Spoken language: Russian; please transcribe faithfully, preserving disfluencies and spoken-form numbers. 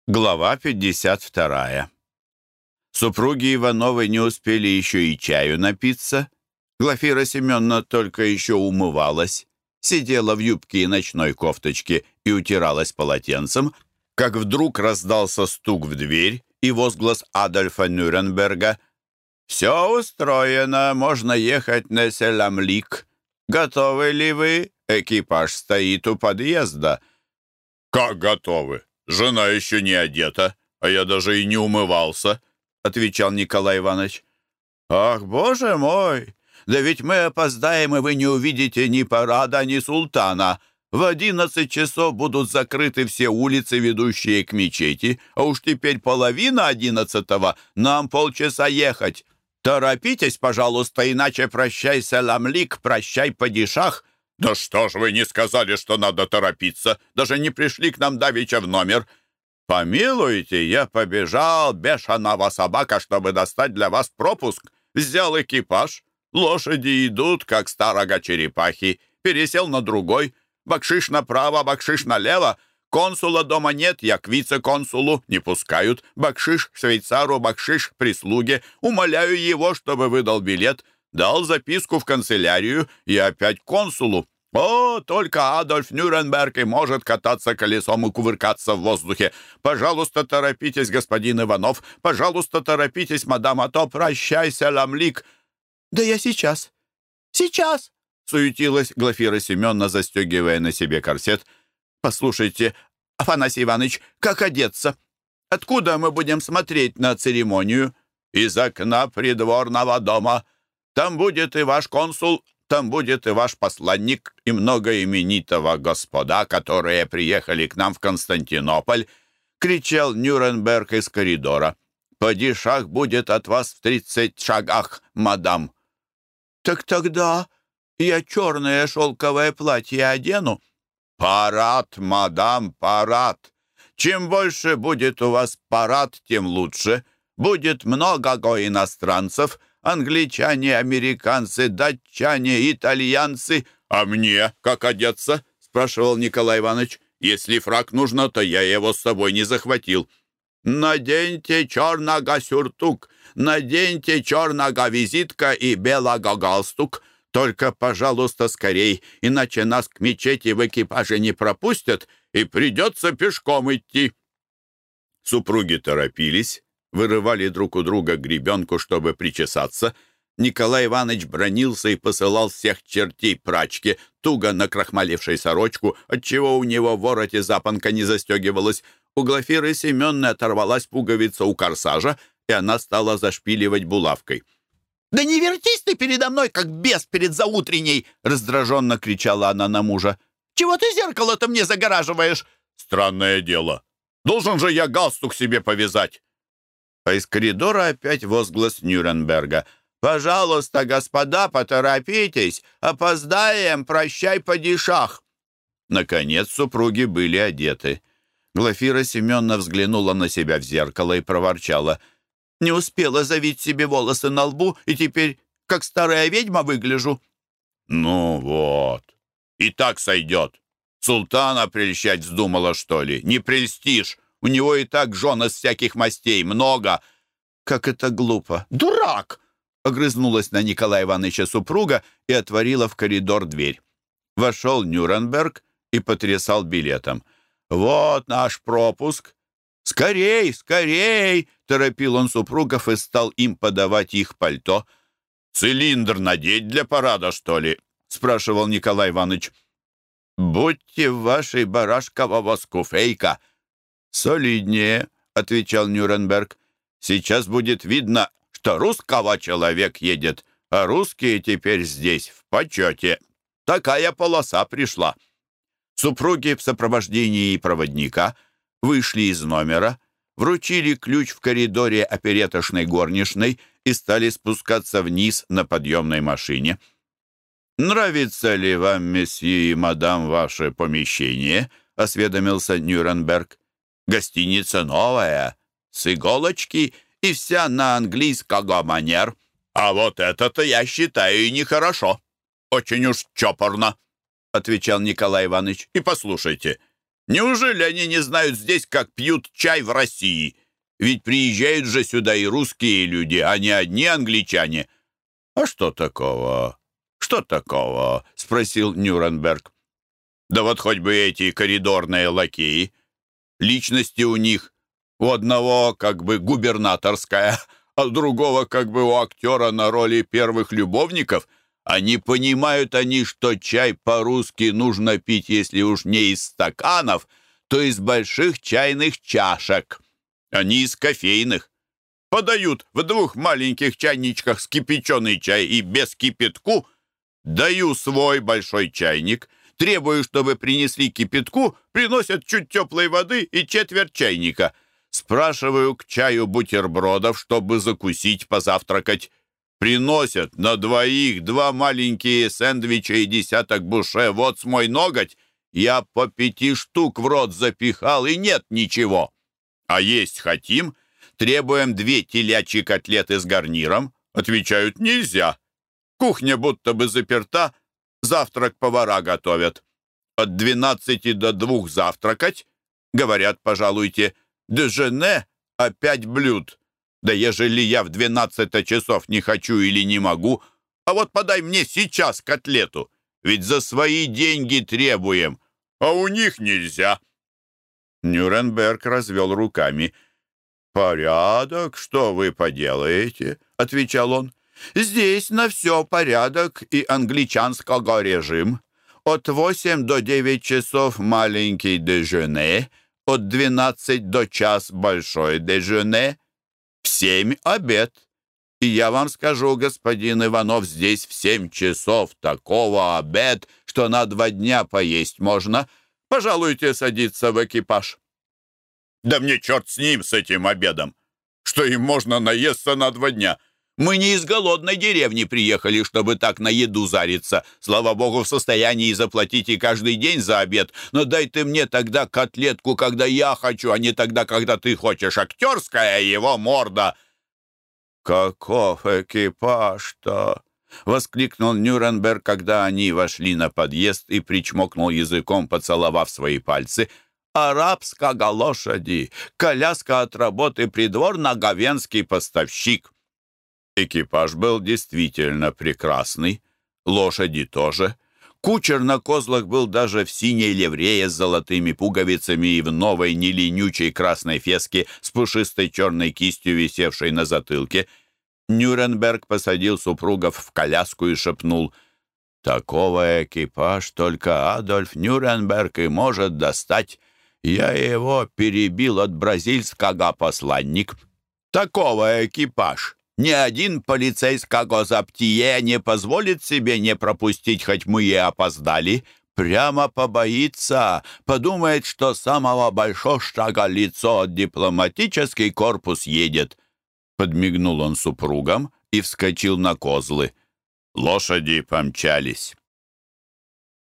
Глава пятьдесят вторая. Супруги Ивановы не успели еще и чаю напиться. Глафира Семеновна только еще умывалась, сидела в юбке и ночной кофточке и утиралась полотенцем, как вдруг раздался стук в дверь и возглас Адольфа Нюрнберга: «Все устроено, можно ехать на Селамлик. Готовы ли вы? Экипаж стоит у подъезда». «Как готовы? Жена еще не одета, а я даже и не умывался», — отвечал Николай Иванович. «Ах, боже мой! Да ведь мы опоздаем, и вы не увидите ни парада, ни султана. В одиннадцать часов будут закрыты все улицы, ведущие к мечети, а уж теперь половина одиннадцатого, нам полчаса ехать. Торопитесь, пожалуйста, иначе прощай, Селамлик, прощай, падишах». «Да что ж вы не сказали, что надо торопиться? Даже не пришли к нам давеча в номер». «Помилуйте, я побежал, бешеного собака, чтобы достать для вас пропуск. Взял экипаж, лошади идут, как старого черепахи. Пересел на другой, бакшиш направо, бакшиш налево. Консула дома нет, я к вице-консулу, не пускают. Бакшиш швейцару, бакшиш прислуге. Умоляю его, чтобы выдал билет. Дал записку в канцелярию и опять консулу. О, только Адольф Нюрнберг и может кататься колесом и кувыркаться в воздухе. Пожалуйста, торопитесь, господин Иванов. Пожалуйста, торопитесь, мадам, а то прощай, Селамлик». «Да я сейчас, сейчас», — суетилась Глафира Семеновна, застегивая на себе корсет. «Послушайте, Афанасий Иванович, как одеться? Откуда мы будем смотреть на церемонию?» «Из окна придворного дома. Там будет и ваш консул, там будет и ваш посланник, и много именитого господа, которые приехали к нам в Константинополь», — кричал Нюрнберг из коридора. «Падишах будет от вас в тридцать шагах, мадам». «Так тогда я черное шелковое платье одену». «Парад, мадам, парад. Чем больше будет у вас парад, тем лучше. Будет много иностранцев, англичане, американцы, датчане, итальянцы». «А мне как одеться?» — спрашивал Николай Иванович. «Если фрак нужно, то я его с собой не захватил». «Наденьте черного сюртук, наденьте черного визитка и белого галстук. Только, пожалуйста, скорей, иначе нас к мечети в экипаже не пропустят, и придется пешком идти». Супруги торопились, вырывали друг у друга гребенку, чтобы причесаться. Николай Иванович бранился и посылал всех чертей прачки, туго накрахмалившей сорочку, отчего у него в вороте запонка не застегивалась. У Глафиры Семеновны оторвалась пуговица у корсажа, и она стала зашпиливать булавкой. «Да не вертись ты передо мной, как бес перед заутренней!» — раздраженно кричала она на мужа. «Чего ты зеркало-то мне загораживаешь?» «Странное дело. Должен же я галстук себе повязать». А из коридора опять возглас Нюрнберга. «Пожалуйста, господа, поторопитесь! Опоздаем! Прощай, падишах!» Наконец супруги были одеты. Глафира Семеновна взглянула на себя в зеркало и проворчала. «Не успела завить себе волосы на лбу, и теперь, как старая ведьма, выгляжу». «Ну вот, и так сойдет. Султана прельщать вздумала, что ли? Не прельстишь. У него и так жен из всяких мастей много». «Как это глупо! Дурак!» — огрызнулась на Николая Ивановича супруга и отворила в коридор дверь. Вошел Нюрнберг и потрясал билетом. «Вот наш пропуск! Скорей, скорей!» — торопил он супругов и стал им подавать их пальто. «Цилиндр надеть для парада, что ли?» — спрашивал Николай Иванович. «Будьте в вашей барашкового скуфейка!» «Солиднее», — отвечал Нюрнберг. «Сейчас будет видно, что русского человек едет, а русские теперь здесь в почете. Такая полоса пришла». Супруги в сопровождении проводника вышли из номера, вручили ключ в коридоре опереточной горничной и стали спускаться вниз на подъемной машине. «Нравится ли вам, месье и мадам, ваше помещение?» — осведомился Нюрнберг. «Гостиница новая, с иголочки и вся на английского манер». «А вот это-то я считаю нехорошо. Очень уж чопорно», — отвечал Николай Иванович. «И послушайте, Неужели они не знают здесь, как пьют чай в России? Ведь приезжают же сюда и русские люди, а не одни англичане». «А что такого? Что такого?» — спросил Нюрнберг. «Да вот хоть бы эти коридорные лакеи. Личности у них у одного как бы губернаторская, а у другого как бы у актера на роли первых любовников. А не понимают они, что чай по-русски нужно пить, если уж не из стаканов, то из больших чайных чашек, а не из кофейных. Подают в двух маленьких чайничках скипяченый чай и без кипятку. Даю свой большой чайник, требую, чтобы принесли кипятку, приносят чуть теплой воды и четверть чайника. Спрашиваю к чаю бутербродов, чтобы закусить, позавтракать. Приносят на двоих два маленькие сэндвича и десяток буше. Вот с мой ноготь. Я по пяти штук в рот запихал, и нет ничего. А есть хотим? Требуем две телячьи котлеты с гарниром. Отвечают, нельзя. Кухня будто бы заперта, завтрак повара готовят. От двенадцати до двух завтракать. Говорят, пожалуйте, дежене опять блюд. Да ежели я в двенадцать часов не хочу или не могу, а вот подай мне сейчас котлету, ведь за свои деньги требуем, а у них нельзя». Нюрнберг развел руками. «Порядок, что вы поделаете?» — отвечал он. «Здесь на все порядок и англичанского режим. От восемь до девять часов маленький дежене, от двенадцати до час большой дежене, в семь обед. И я вам скажу, господин Иванов, здесь в семь часов такого обед, что на два дня поесть можно. Пожалуйте садиться в экипаж». «Да мне черт с ним, с этим обедом! Что им можно наесться на два дня? Мы не из голодной деревни приехали, чтобы так на еду зариться. Слава богу, в состоянии заплатить и каждый день за обед. Но дай ты мне тогда котлетку, когда я хочу, а не тогда, когда ты хочешь. Актерская его морда!» «Каков экипаж-то!» — воскликнул Нюрнберг, когда они вошли на подъезд, и причмокнул языком, поцеловав свои пальцы. «Арабского лошади! Коляска от работы придворно-говенский поставщик!» Экипаж был действительно прекрасный, лошади тоже. Кучер на козлах был даже в синей ливрее с золотыми пуговицами и в новой неленючей красной феске с пушистой черной кистью, висевшей на затылке. Нюрнберг посадил супругов в коляску и шепнул: «Такого экипаж только Адольф Нюрнберг и может достать. Я его перебил от бразильского посланник. Такого экипаж ни один полицейского заптие не позволит себе не пропустить, хоть мы и опоздали. Прямо побоится, подумает, что самого большого лицо от дипломатический корпус едет». Подмигнул он супругам и вскочил на козлы. Лошади помчались.